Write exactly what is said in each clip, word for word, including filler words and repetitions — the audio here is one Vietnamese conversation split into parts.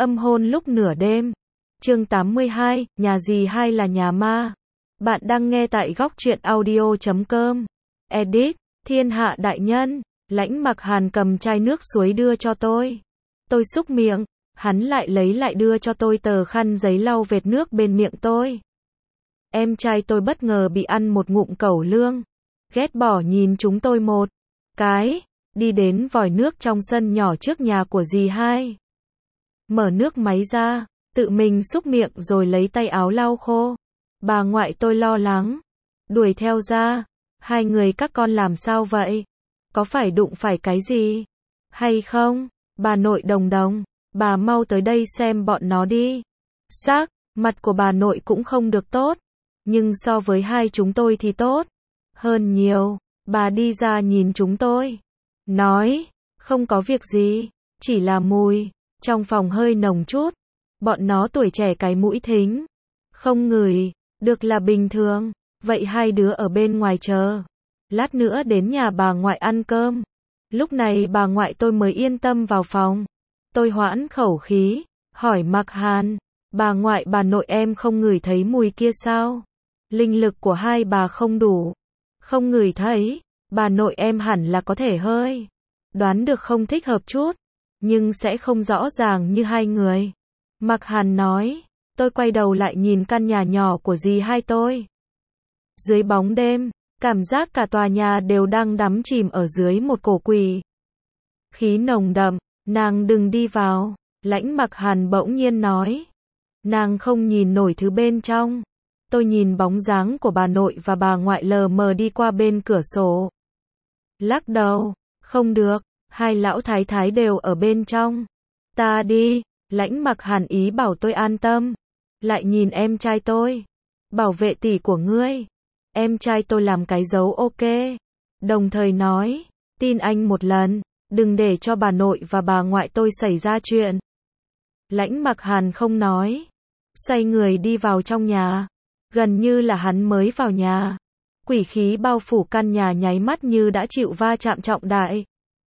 Âm hôn lúc nửa đêm. Chương tám mươi hai, nhà gì hay là nhà ma? Bạn đang nghe tại góc truyện audio chấm com. Edit, thiên hạ đại nhân. Lãnh Mặc Hàn cầm chai nước suối đưa cho tôi. Tôi súc miệng, hắn lại lấy lại đưa cho tôi tờ khăn giấy lau vệt nước bên miệng tôi. Em trai tôi bất ngờ bị ăn một ngụm cẩu lương. Ghét bỏ nhìn chúng tôi một cái, đi đến vòi nước trong sân nhỏ trước nhà của dì hai. Mở nước máy ra, tự mình súc miệng rồi lấy tay áo lau khô. Bà ngoại tôi lo lắng, đuổi theo ra. Hai người các con làm sao vậy? Có phải đụng phải cái gì? Hay không? Bà nội Đồng Đồng, bà mau tới đây xem bọn nó đi. Sắc mặt của bà nội cũng không được tốt, nhưng so với hai chúng tôi thì tốt hơn nhiều. Bà đi ra nhìn chúng tôi, nói, không có việc gì, chỉ là mùi trong phòng hơi nồng chút. Bọn nó tuổi trẻ cái mũi thính không ngửi được là bình thường. Vậy hai đứa ở bên ngoài chờ, lát nữa đến nhà bà ngoại ăn cơm. Lúc này bà ngoại tôi mới yên tâm vào phòng. Tôi hoãn khẩu khí, hỏi Mặc Hàn, bà ngoại bà nội em không ngửi thấy mùi kia sao? Linh lực của hai bà không đủ, không ngửi thấy. Bà nội em hẳn là có thể hơi đoán được không thích hợp chút, nhưng sẽ không rõ ràng như hai người. Mặc Hàn nói. Tôi quay đầu lại nhìn căn nhà nhỏ của dì hai tôi. Dưới bóng đêm, cảm giác cả tòa nhà đều đang đắm chìm ở dưới một cổ quỷ khí nồng đậm. Nàng đừng đi vào, Lãnh Mặc Hàn bỗng nhiên nói. Nàng không nhìn nổi thứ bên trong. Tôi nhìn bóng dáng của bà nội và bà ngoại lờ mờ đi qua bên cửa sổ. Lắc đầu, không được, hai lão thái thái đều ở bên trong. Ta đi. Lãnh Mặc Hàn ý bảo tôi an tâm. Lại nhìn em trai tôi. Bảo vệ tỷ của ngươi. Em trai tôi làm cái dấu ok. Đồng thời nói, tin anh một lần, đừng để cho bà nội và bà ngoại tôi xảy ra chuyện. Lãnh Mặc Hàn không nói, xoay người đi vào trong nhà. Gần như là hắn mới vào nhà, quỷ khí bao phủ căn nhà nháy mắt như đã chịu va chạm trọng đại.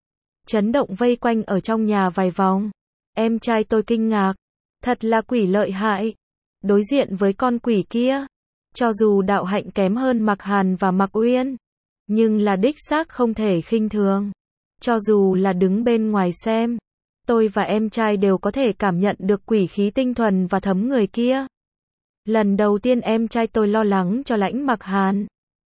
Chấn động vây quanh ở trong nhà vài vòng. Em trai tôi kinh ngạc, thật là quỷ lợi hại. Đối diện với con quỷ kia, cho dù đạo hạnh kém hơn Mặc Hàn và Mặc Uyên, nhưng là đích xác không thể khinh thường. Cho dù là đứng bên ngoài xem, tôi và em trai đều có thể cảm nhận được quỷ khí tinh thuần và thấm người kia. Lần đầu tiên em trai tôi lo lắng cho Lãnh Mặc Hàn.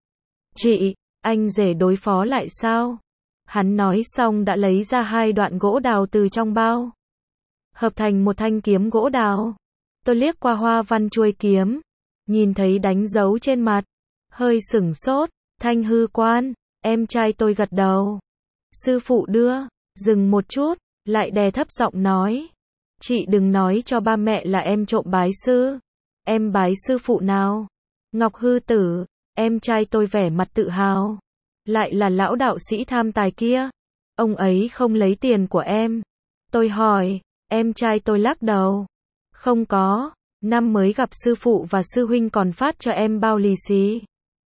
Chị, anh rể đối phó lại sao? Hắn nói xong đã lấy ra hai đoạn gỗ đào từ trong bao, hợp thành một thanh kiếm gỗ đào. Tôi liếc qua hoa văn chuôi kiếm, nhìn thấy đánh dấu trên mặt, hơi sửng sốt. Thanh hư quan. Em trai tôi gật đầu. Sư phụ đưa. Dừng một chút, lại đè thấp giọng nói, chị đừng nói cho ba mẹ là em trộm bái sư. Em bái sư phụ nào? Ngọc Hư Tử. Em trai tôi vẻ mặt tự hào. Lại là lão đạo sĩ tham tài kia. Ông ấy không lấy tiền của em. Tôi hỏi. Em trai tôi lắc đầu. Không có, năm mới gặp sư phụ và sư huynh còn phát cho em bao lì xì.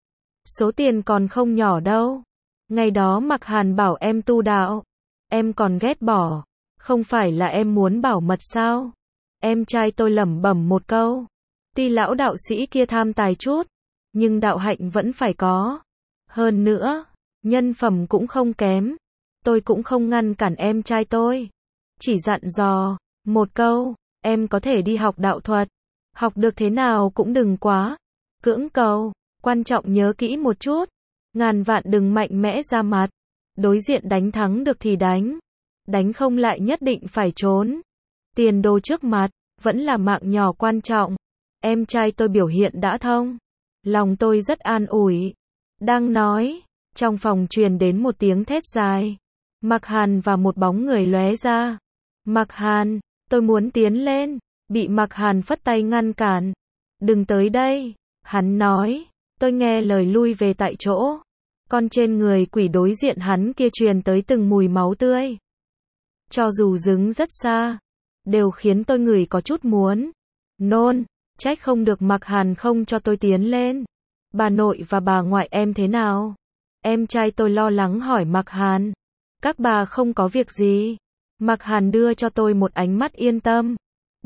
Số tiền còn không nhỏ đâu. Ngày đó Mặc Hàn bảo em tu đạo, em còn ghét bỏ. Không phải là em muốn bảo mật sao? Em trai tôi lẩm bẩm một câu. Tuy lão đạo sĩ kia tham tài chút, nhưng đạo hạnh vẫn phải có. Hơn nữa, nhân phẩm cũng không kém. Tôi cũng không ngăn cản em trai tôi, chỉ dặn dò một câu, em có thể đi học đạo thuật, học được thế nào cũng đừng quá cưỡng cầu, quan trọng nhớ kỹ một chút, ngàn vạn đừng mạnh mẽ ra mặt. Đối diện đánh thắng được thì đánh, đánh không lại nhất định phải trốn. Tiền đồ trước mặt, vẫn là mạng nhỏ quan trọng. Em trai tôi biểu hiện đã thông, lòng tôi rất an ủi. Đang nói, trong phòng truyền đến một tiếng thét dài. Mặc Hàn và một bóng người lóe ra. Mặc Hàn, tôi muốn tiến lên, bị Mặc Hàn phất tay ngăn cản. Đừng tới đây, hắn nói. Tôi nghe lời lui về tại chỗ. Còn trên người quỷ đối diện hắn kia truyền tới từng mùi máu tươi. Cho dù đứng rất xa, đều khiến tôi ngửi có chút muốn nôn. Trách không được Mặc Hàn không cho tôi tiến lên. Bà nội và bà ngoại em thế nào? Em trai tôi lo lắng hỏi Mặc Hàn. Các bà không có việc gì. Mặc Hàn đưa cho tôi một ánh mắt yên tâm.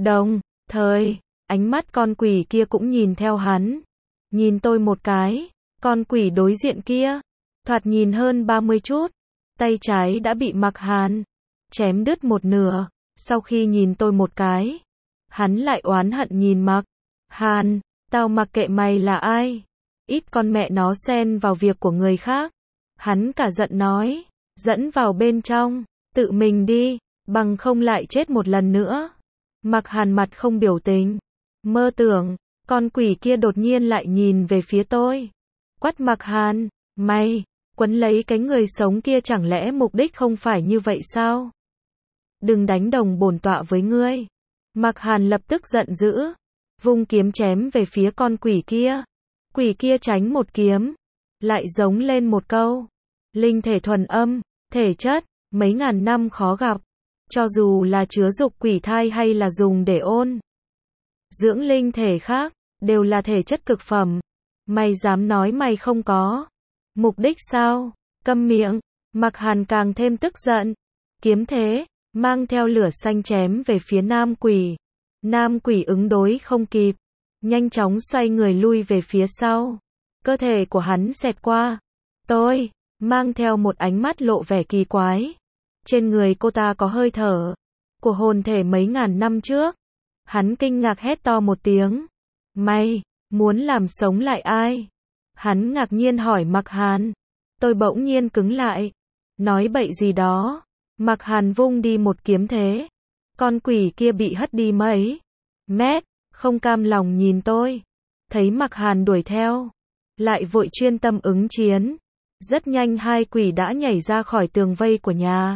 Đồng thời, ánh mắt con quỷ kia cũng nhìn theo hắn. Nhìn tôi một cái, con quỷ đối diện kia, thoạt nhìn hơn ba mươi chút, tay trái đã bị Mạc Hàn chém đứt một nửa. Sau khi nhìn tôi một cái, hắn lại oán hận nhìn Mạc Hàn, tao mặc kệ mày là ai, ít con mẹ nó xen vào việc của người khác. Hắn cả giận nói, dẫn vào bên trong, tự mình đi, bằng không lại chết một lần nữa. Mạc Hàn mặt không biểu tình, mơ tưởng, con quỷ kia đột nhiên lại nhìn về phía tôi. Quát Mạc Hàn, mày, quấn lấy cái người sống kia chẳng lẽ mục đích không phải như vậy sao? Đừng đánh đồng bổn tọa với ngươi. Mạc Hàn lập tức giận dữ, vung kiếm chém về phía con quỷ kia. Quỷ kia tránh một kiếm, lại giống lên một câu. Linh thể thuần âm, thể chất, mấy ngàn năm khó gặp. Cho dù là chứa dục quỷ thai hay là dùng để ôn dưỡng linh thể khác, đều là thể chất cực phẩm. Mày dám nói mày không có mục đích sao? Câm miệng. Mạc Hàn càng thêm tức giận. Kiếm thế, mang theo lửa xanh chém về phía nam quỷ. Nam quỷ ứng đối không kịp, nhanh chóng xoay người lui về phía sau. Cơ thể của hắn xẹt qua tôi, mang theo một ánh mắt lộ vẻ kỳ quái. Trên người cô ta có hơi thở của hồn thể mấy ngàn năm trước. Hắn kinh ngạc hét to một tiếng. Mày, muốn làm sống lại ai? Hắn ngạc nhiên hỏi Mạc Hàn. Tôi bỗng nhiên cứng lại. Nói bậy gì đó. Mạc Hàn vung đi một kiếm thế. Con quỷ kia bị hất đi mấy mét, không cam lòng nhìn tôi. Thấy Mạc Hàn đuổi theo, lại vội chuyên tâm ứng chiến. Rất nhanh hai quỷ đã nhảy ra khỏi tường vây của nhà.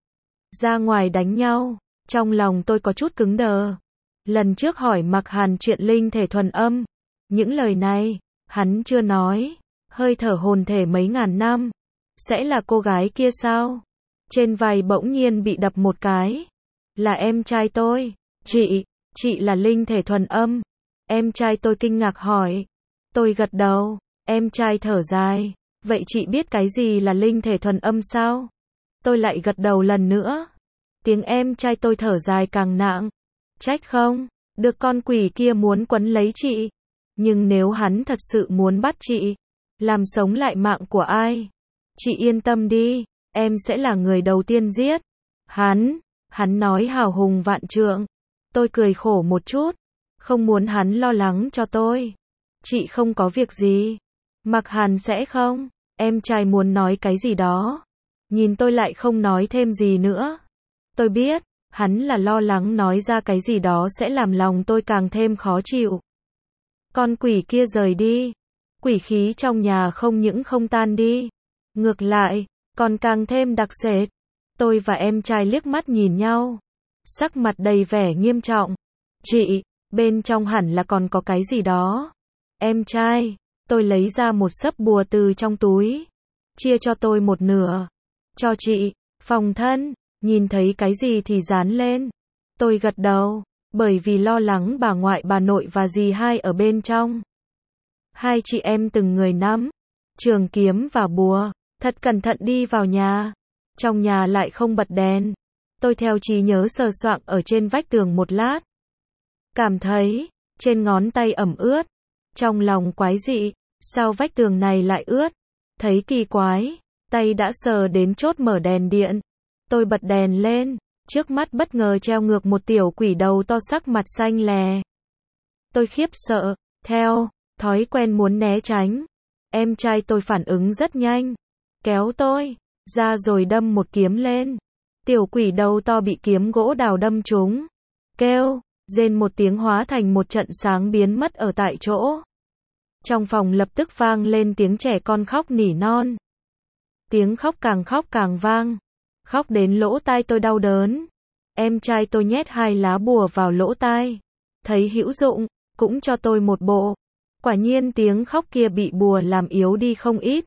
Ra ngoài đánh nhau, trong lòng tôi có chút cứng đờ. Lần trước hỏi Mạc Hàn chuyện linh thể thuần âm, những lời này, hắn chưa nói. Hơi thở hồn thể mấy ngàn năm, sẽ là cô gái kia sao? Trên vai bỗng nhiên bị đập một cái. Là em trai tôi. Chị, chị là linh thể thuần âm. Em trai tôi kinh ngạc hỏi. Tôi gật đầu, em trai thở dài. Vậy chị biết cái gì là linh thể thuần âm sao? Tôi lại gật đầu lần nữa. Tiếng em trai tôi thở dài càng nặng. Trách không, được con quỷ kia muốn quấn lấy chị. Nhưng nếu hắn thật sự muốn bắt chị, làm sống lại mạng của ai? Chị yên tâm đi, em sẽ là người đầu tiên giết. Hắn, hắn nói hào hùng vạn trượng. Tôi cười khổ một chút, không muốn hắn lo lắng cho tôi. Chị không có việc gì. Mạc Hàn sẽ không? Em trai muốn nói cái gì đó. Nhìn tôi lại không nói thêm gì nữa. Tôi biết, hắn là lo lắng nói ra cái gì đó sẽ làm lòng tôi càng thêm khó chịu. Con quỷ kia rời đi. Quỷ khí trong nhà không những không tan đi, ngược lại, còn càng thêm đặc sệt. Tôi và em trai liếc mắt nhìn nhau, sắc mặt đầy vẻ nghiêm trọng. Chị, bên trong hẳn là còn có cái gì đó. Em trai, tôi lấy ra một xấp bùa từ trong túi, chia cho tôi một nửa. Cho chị, phòng thân, nhìn thấy cái gì thì dán lên. Tôi gật đầu, bởi vì lo lắng bà ngoại bà nội và dì hai ở bên trong. Hai chị em từng người nắm trường kiếm và bùa, thật cẩn thận đi vào nhà. Trong nhà lại không bật đèn. Tôi theo trí nhớ sờ soạng ở trên vách tường một lát. Cảm thấy trên ngón tay ẩm ướt. Trong lòng quái dị, sao vách tường này lại ướt? Thấy kỳ quái, tay đã sờ đến chốt mở đèn điện. Tôi bật đèn lên, trước mắt bất ngờ treo ngược một tiểu quỷ đầu to sắc mặt xanh lè. Tôi khiếp sợ, theo thói quen muốn né tránh. Em trai tôi phản ứng rất nhanh, kéo tôi ra rồi đâm một kiếm lên. Tiểu quỷ đầu to bị kiếm gỗ đào đâm trúng, kêu rên một tiếng hóa thành một trận sáng biến mất ở tại chỗ. Trong phòng lập tức vang lên tiếng trẻ con khóc nỉ non. Tiếng khóc càng khóc càng vang, khóc đến lỗ tai tôi đau đớn. Em trai tôi nhét hai lá bùa vào lỗ tai, thấy hữu dụng, cũng cho tôi một bộ. Quả nhiên tiếng khóc kia bị bùa làm yếu đi không ít.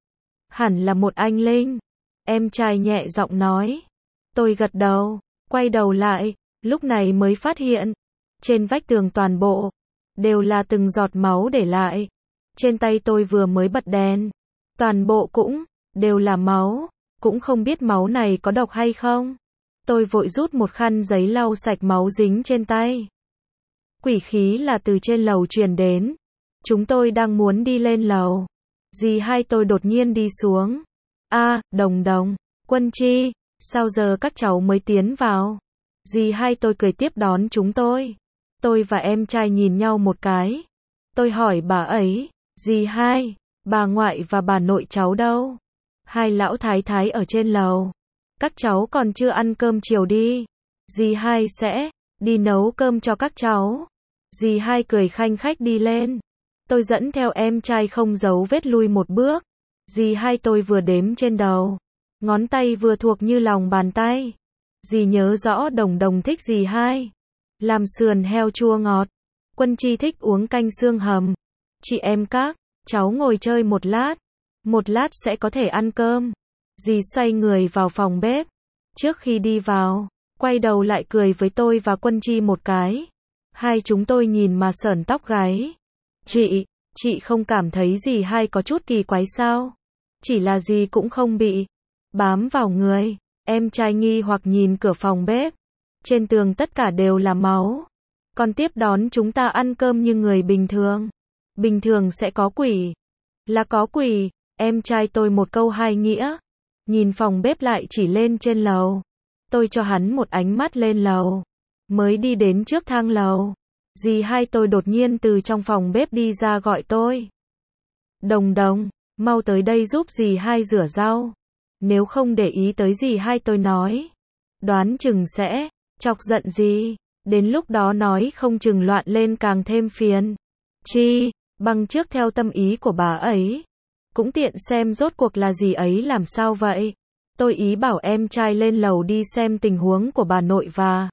Hẳn là một anh linh. Em trai nhẹ giọng nói. Tôi gật đầu, quay đầu lại, lúc này mới phát hiện. Trên vách tường toàn bộ, đều là từng giọt máu để lại. Trên tay tôi vừa mới bật đèn, toàn bộ cũng, đều là máu. Cũng không biết máu này có độc hay không. Tôi vội rút một khăn giấy lau sạch máu dính trên tay. Quỷ khí là từ trên lầu truyền đến. Chúng tôi đang muốn đi lên lầu. Dì hai tôi đột nhiên đi xuống. A, Đồng Đồng, Quân Chi, sao giờ các cháu mới tiến vào? Dì hai tôi cười tiếp đón chúng tôi. Tôi và em trai nhìn nhau một cái. Tôi hỏi bà ấy, dì hai, bà ngoại và bà nội cháu đâu? Hai lão thái thái ở trên lầu. Các cháu còn chưa ăn cơm chiều đi. Dì hai sẽ đi nấu cơm cho các cháu. Dì hai cười khanh khách đi lên. Tôi dẫn theo em trai không giấu vết lui một bước. Dì hai tôi vừa đếm trên đầu. Ngón tay vừa thuộc như lòng bàn tay. Dì nhớ rõ Đồng Đồng thích dì hai. Làm sườn heo chua ngọt. Quân Chi thích uống canh xương hầm. Chị em các cháu ngồi chơi một lát. Một lát sẽ có thể ăn cơm. Dì xoay người vào phòng bếp. Trước khi đi vào, quay đầu lại cười với tôi và Quân Chi một cái. Hai chúng tôi nhìn mà sởn tóc gáy. Chị, chị không cảm thấy dì hai có chút kỳ quái sao? Chỉ là dì cũng không bị bám vào người. Em trai nghi hoặc nhìn cửa phòng bếp. Trên tường tất cả đều là máu. Còn tiếp đón chúng ta ăn cơm như người bình thường. Bình thường sẽ có quỷ. Là có quỷ. Em trai tôi một câu hai nghĩa. Nhìn phòng bếp lại chỉ lên trên lầu. Tôi cho hắn một ánh mắt lên lầu. Mới đi đến trước thang lầu. Dì hai tôi đột nhiên từ trong phòng bếp đi ra gọi tôi. Đồng Đồng, mau tới đây giúp dì hai rửa rau. Nếu không để ý tới dì hai tôi nói. Đoán chừng sẽ chọc giận dì. Đến lúc đó nói không chừng loạn lên càng thêm phiền. Chi, bằng trước theo tâm ý của bà ấy. Cũng tiện xem rốt cuộc là dì ấy làm sao vậy. Tôi ý bảo em trai lên lầu đi xem tình huống của bà nội và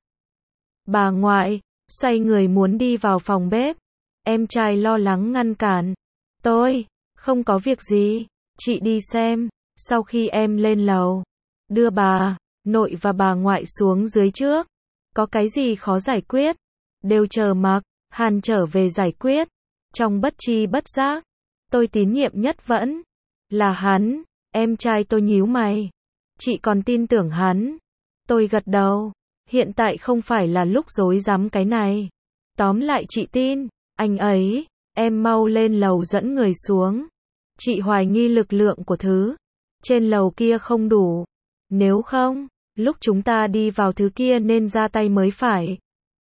bà ngoại. Xoay người muốn đi vào phòng bếp. Em trai lo lắng ngăn cản. Tôi, không có việc gì. Chị đi xem. Sau khi em lên lầu, đưa bà nội và bà ngoại xuống dưới trước. Có cái gì khó giải quyết, đều chờ Mạc Hàn trở về giải quyết. Trong bất chi bất giác, tôi tín nhiệm nhất vẫn là hắn. Em trai tôi nhíu mày. Chị còn tin tưởng hắn? Tôi gật đầu. Hiện tại không phải là lúc rối rắm cái này. Tóm lại chị tin anh ấy. Em mau lên lầu dẫn người xuống. Chị hoài nghi lực lượng của thứ trên lầu kia không đủ. Nếu không, lúc chúng ta đi vào thứ kia nên ra tay mới phải.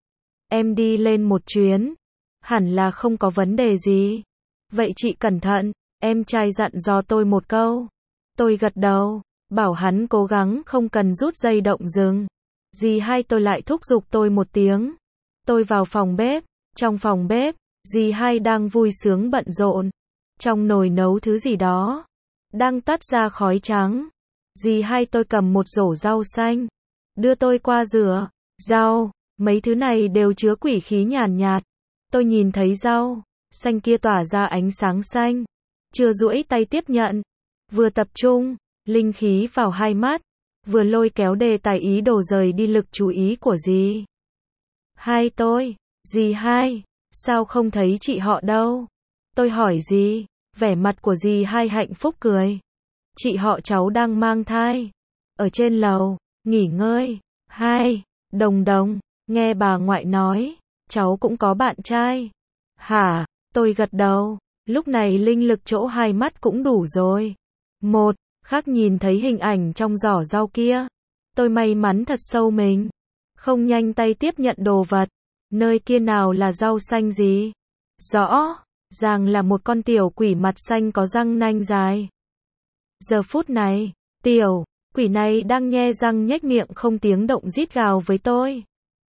Em đi lên một chuyến, hẳn là không có vấn đề gì. Vậy chị cẩn thận. Em trai dặn dò tôi một câu. Tôi gật đầu, bảo hắn cố gắng không cần rút dây động rừng. Dì hai tôi lại thúc giục tôi một tiếng. Tôi vào phòng bếp. Trong phòng bếp, dì hai đang vui sướng bận rộn. Trong nồi nấu thứ gì đó. Đang tắt ra khói trắng. Dì hai tôi cầm một rổ rau xanh. Đưa tôi qua rửa. Rau, mấy thứ này đều chứa quỷ khí nhàn nhạt. Tôi nhìn thấy rau xanh kia tỏa ra ánh sáng xanh. Chưa duỗi tay tiếp nhận. Vừa tập trung, linh khí vào hai mắt. Vừa lôi kéo đề tài ý đồ rời đi lực chú ý của dì hai tôi. Dì hai, sao không thấy chị họ đâu? Tôi hỏi dì. Vẻ mặt của dì hai hạnh phúc cười. Chị họ cháu đang mang thai. Ở trên lầu, nghỉ ngơi. Hai, Đồng Đồng, nghe bà ngoại nói, cháu cũng có bạn trai. Hả? Tôi gật đầu. Lúc này linh lực chỗ hai mắt cũng đủ rồi. Một, khác nhìn thấy hình ảnh trong giỏ rau kia. Tôi may mắn thật sâu mình. Không nhanh tay tiếp nhận đồ vật. Nơi kia nào là rau xanh gì? Rõ ràng là một con tiểu quỷ mặt xanh có răng nanh dài. Giờ phút này, tiểu quỷ này đang nhe răng nhếch miệng không tiếng động rít gào với tôi.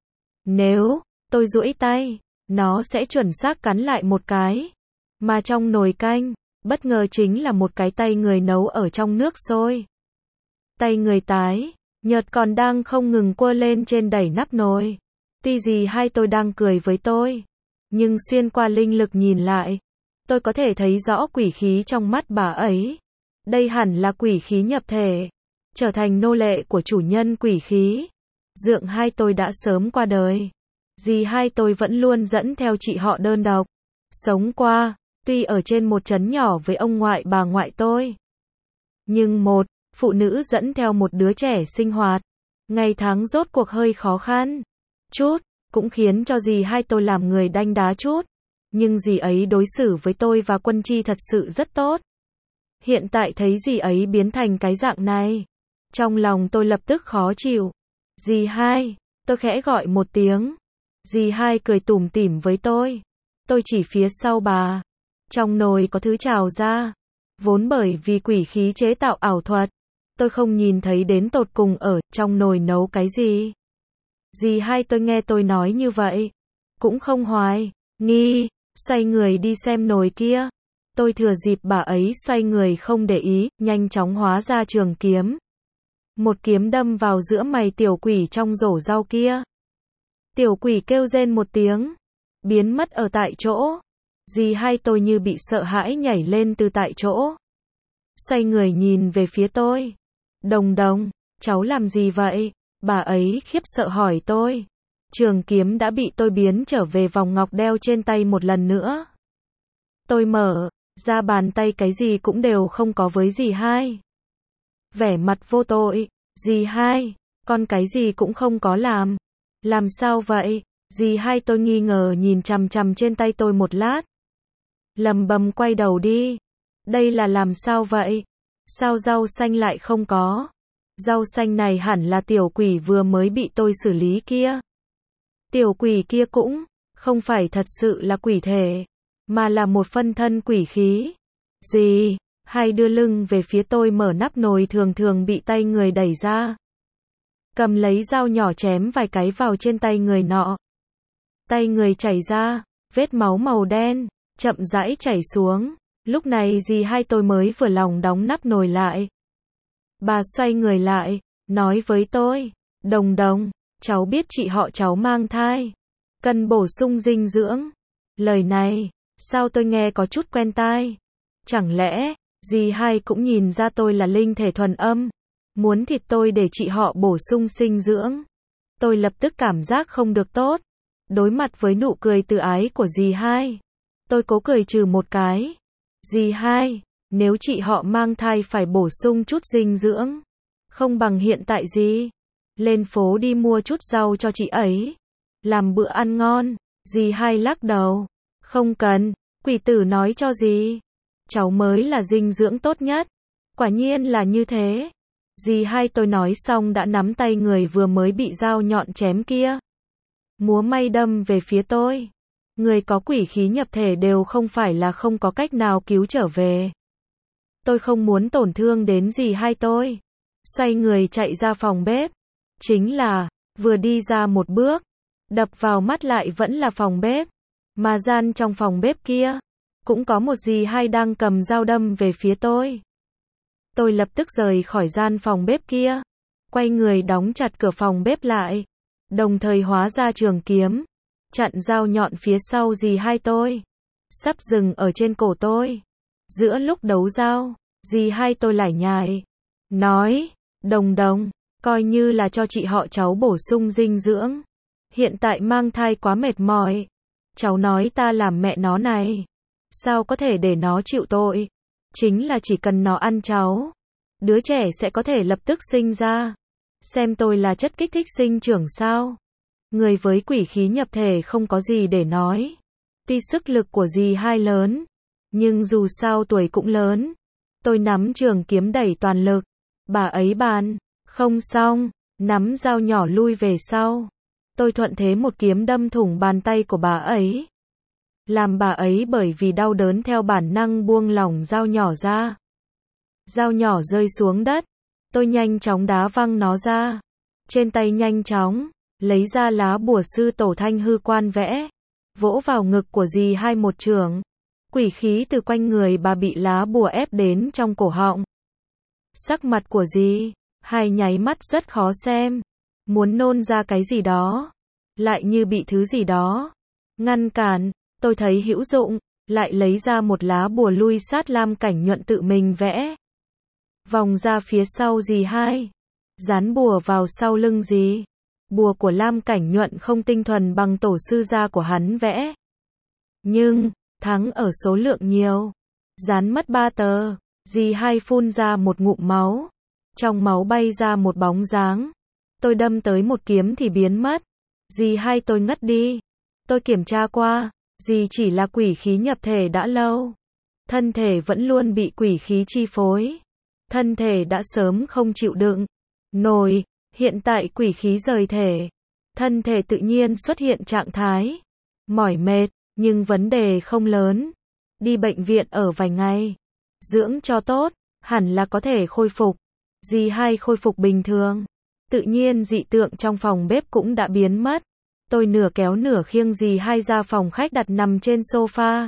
Nếu tôi duỗi tay, nó sẽ chuẩn xác cắn lại một cái. Mà trong nồi canh, bất ngờ chính là một cái tay người nấu ở trong nước sôi. Tay người tái, nhợt còn đang không ngừng quơ lên trên đẩy nắp nồi. Tuy gì hai tôi đang cười với tôi, nhưng xuyên qua linh lực nhìn lại, tôi có thể thấy rõ quỷ khí trong mắt bà ấy. Đây hẳn là quỷ khí nhập thể, trở thành nô lệ của chủ nhân quỷ khí. Dượng hai tôi đã sớm qua đời. Dì hai tôi vẫn luôn dẫn theo chị họ đơn độc. Sống qua, tuy ở trên một trấn nhỏ với ông ngoại bà ngoại tôi. Nhưng một, phụ nữ dẫn theo một đứa trẻ sinh hoạt. Ngày tháng rốt cuộc hơi khó khăn chút, cũng khiến cho dì hai tôi làm người đanh đá chút. Nhưng dì ấy đối xử với tôi và Quân Chi thật sự rất tốt. Hiện tại thấy dì ấy biến thành cái dạng này, trong lòng tôi lập tức khó chịu. Dì hai, tôi khẽ gọi một tiếng. Dì hai cười tủm tỉm với tôi. Tôi chỉ phía sau bà. Trong nồi có thứ trào ra. Vốn bởi vì quỷ khí chế tạo ảo thuật, tôi không nhìn thấy đến tột cùng ở trong nồi nấu cái gì. Dì hai tôi nghe tôi nói như vậy, cũng không hoài nghi, xoay người đi xem nồi kia. Tôi thừa dịp bà ấy xoay người không để ý, nhanh chóng hóa ra trường kiếm. Một kiếm đâm vào giữa mày tiểu quỷ trong rổ rau kia. Tiểu quỷ kêu rên một tiếng, biến mất ở tại chỗ. Dì hai tôi như bị sợ hãi nhảy lên từ tại chỗ. Xoay người nhìn về phía tôi. Đồng Đồng, cháu làm gì vậy? Bà ấy khiếp sợ hỏi tôi. Trường kiếm đã bị tôi biến trở về vòng ngọc đeo trên tay một lần nữa. Tôi mở ra bàn tay, cái gì cũng đều không có với dì hai. Vẻ mặt vô tội. Dì hai, con cái gì cũng không có làm. Làm sao vậy? Dì hai tôi nghi ngờ nhìn chằm chằm trên tay tôi một lát. Lầm bầm quay đầu đi. Đây là làm sao vậy? Sao rau xanh lại không có? Rau xanh này hẳn là tiểu quỷ vừa mới bị tôi xử lý kia. Tiểu quỷ kia cũng không phải thật sự là quỷ thể, mà là một phân thân quỷ khí. Dì hai đưa lưng về phía tôi, mở nắp nồi thường thường bị tay người đẩy ra. Cầm lấy dao nhỏ chém vài cái vào trên tay người nọ. Tay người chảy ra, vết máu màu đen, chậm rãi chảy xuống. Lúc này dì hai tôi mới vừa lòng đóng nắp nồi lại. Bà xoay người lại, nói với tôi, Đồng Đồng, cháu biết chị họ cháu mang thai, cần bổ sung dinh dưỡng. Lời này, sao tôi nghe có chút quen tai? Chẳng lẽ, dì hai cũng nhìn ra tôi là linh thể thuần âm, muốn thịt tôi để chị họ bổ sung dinh dưỡng? Tôi lập tức cảm giác không được tốt. Đối mặt với nụ cười từ ái của dì hai, tôi cố cười trừ một cái. Dì hai, nếu chị họ mang thai phải bổ sung chút dinh dưỡng, không bằng hiện tại dì lên phố đi mua chút rau cho chị ấy, làm bữa ăn ngon. Dì hai lắc đầu, không cần, quỷ tử nói cho dì, cháu mới là dinh dưỡng tốt nhất. Quả nhiên là như thế. Dì hai tôi nói xong đã nắm tay người vừa mới bị dao nhọn chém kia, múa may đâm về phía tôi. Người có quỷ khí nhập thể đều không phải là không có cách nào cứu trở về. Tôi không muốn tổn thương đến dì hai tôi. Xoay người chạy ra phòng bếp. Chính là, vừa đi ra một bước, đập vào mắt lại vẫn là phòng bếp. Mà gian trong phòng bếp kia, cũng có một dì hai đang cầm dao đâm về phía tôi. Tôi lập tức rời khỏi gian phòng bếp kia, quay người đóng chặt cửa phòng bếp lại, đồng thời hóa ra trường kiếm, chặn dao nhọn phía sau dì hai tôi, sắp dừng ở trên cổ tôi. Giữa lúc đấu dao, dì hai tôi lải nhải, nói, Đồng Đồng, coi như là cho chị họ cháu bổ sung dinh dưỡng. Hiện tại mang thai quá mệt mỏi. Cháu nói ta làm mẹ nó này, sao có thể để nó chịu tội? Chính là chỉ cần nó ăn cháu, đứa trẻ sẽ có thể lập tức sinh ra. Xem tôi là chất kích thích sinh trưởng sao? Người với quỷ khí nhập thể không có gì để nói. Tuy sức lực của dì hai lớn, nhưng dù sao tuổi cũng lớn. Tôi nắm trường kiếm đẩy toàn lực. Bà ấy bàn, không xong, nắm dao nhỏ lui về sau. Tôi thuận thế một kiếm đâm thủng bàn tay của bà ấy, làm bà ấy bởi vì đau đớn theo bản năng buông lỏng dao nhỏ ra. Dao nhỏ rơi xuống đất, tôi nhanh chóng đá văng nó ra. Trên tay nhanh chóng lấy ra lá bùa sư tổ thanh hư quan vẽ, vỗ vào ngực của dì hai một chưởng. Quỷ khí từ quanh người bà bị lá bùa ép đến trong cổ họng. Sắc mặt của dì hai nháy mắt rất khó xem, muốn nôn ra cái gì đó, lại như bị thứ gì đó ngăn cản. Tôi thấy hữu dụng, lại lấy ra một lá bùa lui sát Lam Cảnh Nhuận tự mình vẽ, vòng ra phía sau dì hai, dán bùa vào sau lưng dì. Bùa của Lam Cảnh Nhuận không tinh thuần bằng tổ sư gia của hắn vẽ, nhưng thắng ở số lượng nhiều. Dán mất ba tờ, dì hai phun ra một ngụm máu, trong máu bay ra một bóng dáng. Tôi đâm tới một kiếm thì biến mất. Dì hai tôi ngất đi. Tôi kiểm tra qua, dì chỉ là quỷ khí nhập thể đã lâu. Thân thể vẫn luôn bị quỷ khí chi phối. Thân thể đã sớm không chịu đựng nổi, hiện tại quỷ khí rời thể. Thân thể tự nhiên xuất hiện trạng thái mỏi mệt, nhưng vấn đề không lớn. Đi bệnh viện ở vài ngày, dưỡng cho tốt, hẳn là có thể khôi phục. Dì hai khôi phục bình thường. Tự nhiên dị tượng trong phòng bếp cũng đã biến mất. Tôi nửa kéo nửa khiêng dì hai ra phòng khách đặt nằm trên sofa.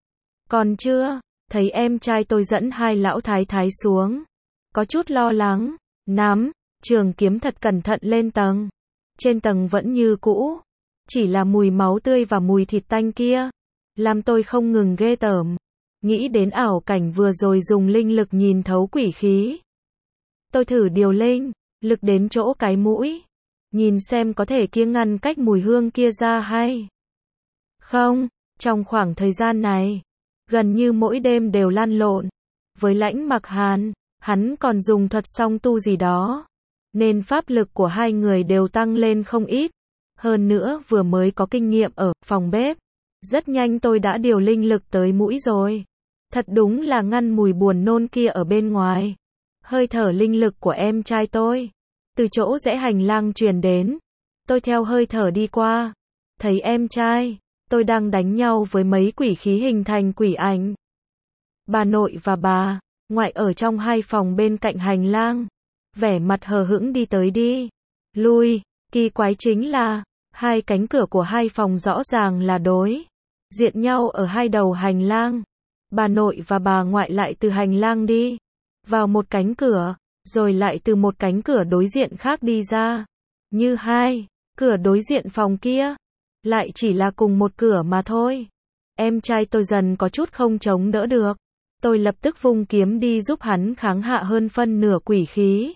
Còn chưa, thấy em trai tôi dẫn hai lão thái thái xuống. Có chút lo lắng, nắm trường kiếm thật cẩn thận lên tầng. Trên tầng vẫn như cũ, chỉ là mùi máu tươi và mùi thịt tanh kia, làm tôi không ngừng ghê tởm. Nghĩ đến ảo cảnh vừa rồi dùng linh lực nhìn thấu quỷ khí. Tôi thử điều linh lực đến chỗ cái mũi, nhìn xem có thể kia ngăn cách mùi hương kia ra hay không. Trong khoảng thời gian này, gần như mỗi đêm đều lăn lộn với Lãnh Mặc Hàn, hắn còn dùng thuật song tu gì đó, nên pháp lực của hai người đều tăng lên không ít. Hơn nữa vừa mới có kinh nghiệm ở phòng bếp, rất nhanh tôi đã điều linh lực tới mũi rồi. Thật đúng là ngăn mùi buồn nôn kia ở bên ngoài. Hơi thở linh lực của em trai tôi, từ chỗ rẽ hành lang truyền đến. Tôi theo hơi thở đi qua, thấy em trai tôi đang đánh nhau với mấy quỷ khí hình thành quỷ ảnh. Bà nội và bà ngoại ở trong hai phòng bên cạnh hành lang, vẻ mặt hờ hững đi tới đi lui. Kỳ quái chính là, hai cánh cửa của hai phòng rõ ràng là đối diện nhau ở hai đầu hành lang. Bà nội và bà ngoại lại từ hành lang đi vào một cánh cửa, rồi lại từ một cánh cửa đối diện khác đi ra. Như hai cửa đối diện phòng kia, lại chỉ là cùng một cửa mà thôi. Em trai tôi dần có chút không chống đỡ được. Tôi lập tức vung kiếm đi giúp hắn kháng hạ hơn phân nửa quỷ khí.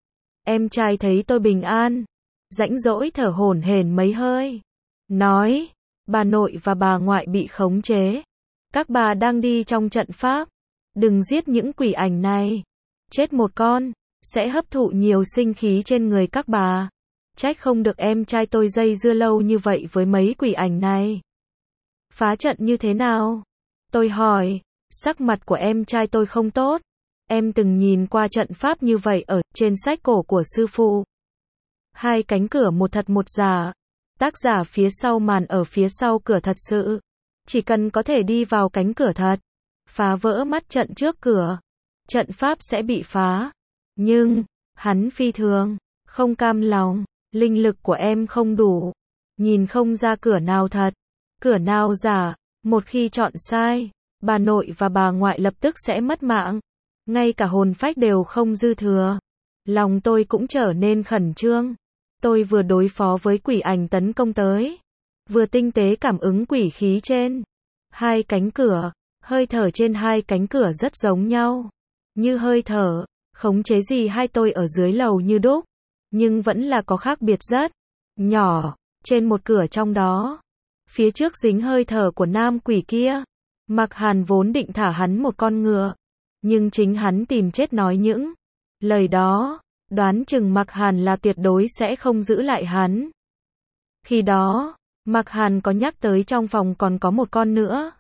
Em trai thấy tôi bình an, rãnh rỗi thở hổn hển mấy hơi, nói, bà nội và bà ngoại bị khống chế. Các bà đang đi trong trận pháp, đừng giết những quỷ ảnh này. Chết một con, sẽ hấp thụ nhiều sinh khí trên người các bà. Trách không được em trai tôi dây dưa lâu như vậy với mấy quỷ ảnh này. Phá trận như thế nào? Tôi hỏi, sắc mặt của em trai tôi không tốt. Em từng nhìn qua trận pháp như vậy ở trên sách cổ của sư phụ. Hai cánh cửa một thật một giả. Tác giả phía sau màn ở phía sau cửa thật sự. Chỉ cần có thể đi vào cánh cửa thật, phá vỡ mắt trận trước cửa, trận pháp sẽ bị phá. Nhưng, hắn phi thường không cam lòng, linh lực của em không đủ, nhìn không ra cửa nào thật, cửa nào giả. Một khi chọn sai, bà nội và bà ngoại lập tức sẽ mất mạng, ngay cả hồn phách đều không dư thừa. Lòng tôi cũng trở nên khẩn trương. Tôi vừa đối phó với quỷ ảnh tấn công tới, vừa tinh tế cảm ứng quỷ khí trên hai cánh cửa. Hơi thở trên hai cánh cửa rất giống nhau, như hơi thở khống chế gì hai tôi ở dưới lầu như đúc, nhưng vẫn là có khác biệt rất nhỏ. Trên một cửa trong đó, phía trước dính hơi thở của nam quỷ kia. Mặc Hàn vốn định thả hắn một con ngựa, nhưng chính hắn tìm chết nói những lời đó, đoán chừng Mặc Hàn là tuyệt đối sẽ không giữ lại hắn. Khi đó, Mặc Hàn có nhắc tới trong phòng còn có một con nữa.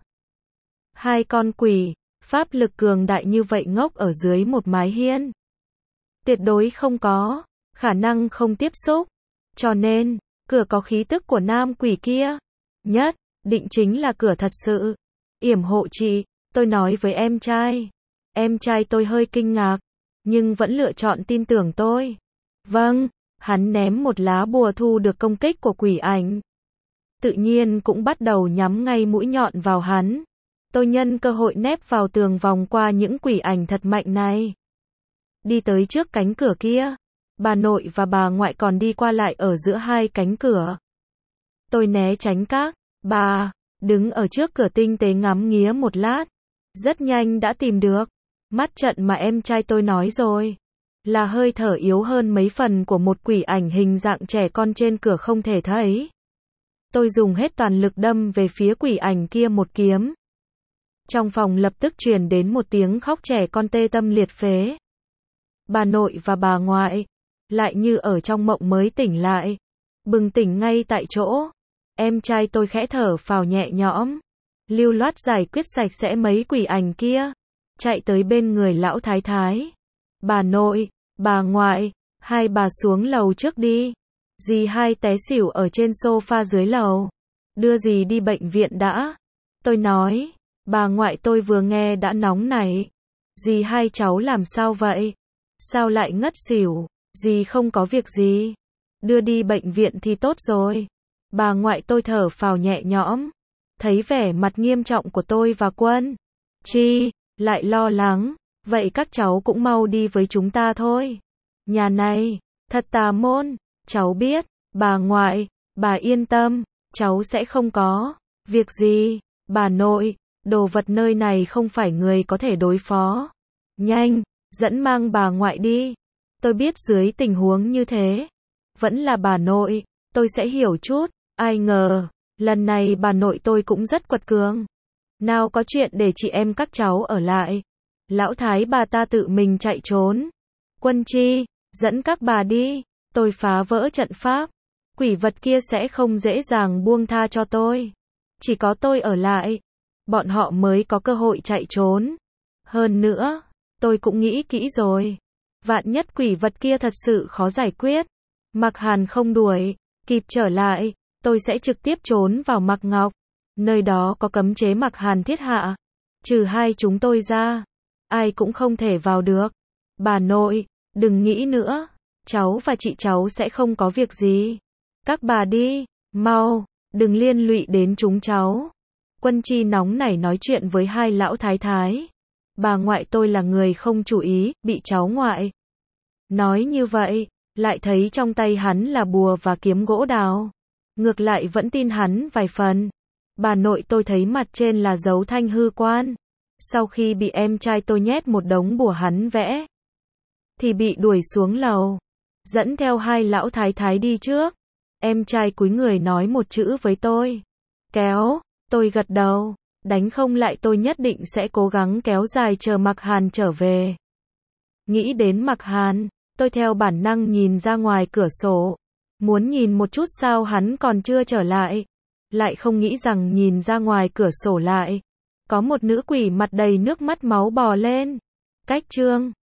Hai con quỷ, pháp lực cường đại như vậy ngốc ở dưới một mái hiên. Tuyệt đối không có khả năng không tiếp xúc. Cho nên, cửa có khí tức của nam quỷ kia, nhất định chính là cửa thật sự. Yểm hộ chị, tôi nói với em trai. Em trai tôi hơi kinh ngạc, nhưng vẫn lựa chọn tin tưởng tôi. Vâng, hắn ném một lá bùa thu được công kích của quỷ ảnh. Tự nhiên cũng bắt đầu nhắm ngay mũi nhọn vào hắn. Tôi nhân cơ hội nép vào tường vòng qua những quỷ ảnh thật mạnh này. Đi tới trước cánh cửa kia. Bà nội và bà ngoại còn đi qua lại ở giữa hai cánh cửa. Tôi né tránh các bà, đứng ở trước cửa tinh tế ngắm nghía một lát. Rất nhanh đã tìm được mắt trận mà em trai tôi nói rồi. Là hơi thở yếu hơn mấy phần của một quỷ ảnh hình dạng trẻ con trên cửa không thể thấy. Tôi dùng hết toàn lực đâm về phía quỷ ảnh kia một kiếm. Trong phòng lập tức truyền đến một tiếng khóc trẻ con tê tâm liệt phế. Bà nội và bà ngoại lại như ở trong mộng mới tỉnh lại. Bừng tỉnh ngay tại chỗ. Em trai tôi khẽ thở phào nhẹ nhõm. Lưu loát giải quyết sạch sẽ mấy quỷ ảnh kia. Chạy tới bên người lão thái thái. Bà nội, bà ngoại, hai bà xuống lầu trước đi. Dì hai té xỉu ở trên sofa dưới lầu. Đưa dì đi bệnh viện đã. Tôi nói, bà ngoại tôi vừa nghe đã nóng nảy. Dì hai cháu làm sao vậy? Sao lại ngất xỉu? Dì không có việc gì. Đưa đi bệnh viện thì tốt rồi. Bà ngoại tôi thở phào nhẹ nhõm. Thấy vẻ mặt nghiêm trọng của tôi và Quân Chi, lại lo lắng. Vậy các cháu cũng mau đi với chúng ta thôi. Nhà này, thật tà môn. Cháu biết, bà ngoại, bà yên tâm, cháu sẽ không có việc gì. Bà nội, đồ vật nơi này không phải người có thể đối phó. Nhanh, dẫn mang bà ngoại đi. Tôi biết dưới tình huống như thế, vẫn là bà nội, tôi sẽ hiểu chút. Ai ngờ, lần này bà nội tôi cũng rất quật cường. Nào có chuyện để chị em các cháu ở lại. Lão thái bà ta tự mình chạy trốn. Quân Chi, dẫn các bà đi. Tôi phá vỡ trận pháp. Quỷ vật kia sẽ không dễ dàng buông tha cho tôi. Chỉ có tôi ở lại, bọn họ mới có cơ hội chạy trốn. Hơn nữa, tôi cũng nghĩ kỹ rồi. Vạn nhất quỷ vật kia thật sự khó giải quyết. Mạc Hàn không đuổi, kịp trở lại, tôi sẽ trực tiếp trốn vào Mạc Ngọc. Nơi đó có cấm chế Mạc Hàn thiết hạ. Trừ hai chúng tôi ra, ai cũng không thể vào được. Bà nội, đừng nghĩ nữa. Cháu và chị cháu sẽ không có việc gì. Các bà đi, mau, đừng liên lụy đến chúng cháu. Quân Chi nóng nảy nói chuyện với hai lão thái thái. Bà ngoại tôi là người không chú ý, bị cháu ngoại nói như vậy, lại thấy trong tay hắn là bùa và kiếm gỗ đào. Ngược lại vẫn tin hắn vài phần. Bà nội tôi thấy mặt trên là dấu thanh hư quan. Sau khi bị em trai tôi nhét một đống bùa hắn vẽ, thì bị đuổi xuống lầu. Dẫn theo hai lão thái thái đi trước. Em trai cúi người nói một chữ với tôi. Kéo, tôi gật đầu. Đánh không lại tôi nhất định sẽ cố gắng kéo dài chờ Mạc Hàn trở về. Nghĩ đến Mạc Hàn, tôi theo bản năng nhìn ra ngoài cửa sổ. Muốn nhìn một chút sao hắn còn chưa trở lại. Lại không nghĩ rằng nhìn ra ngoài cửa sổ lại có một nữ quỷ mặt đầy nước mắt máu bò lên. Cách chương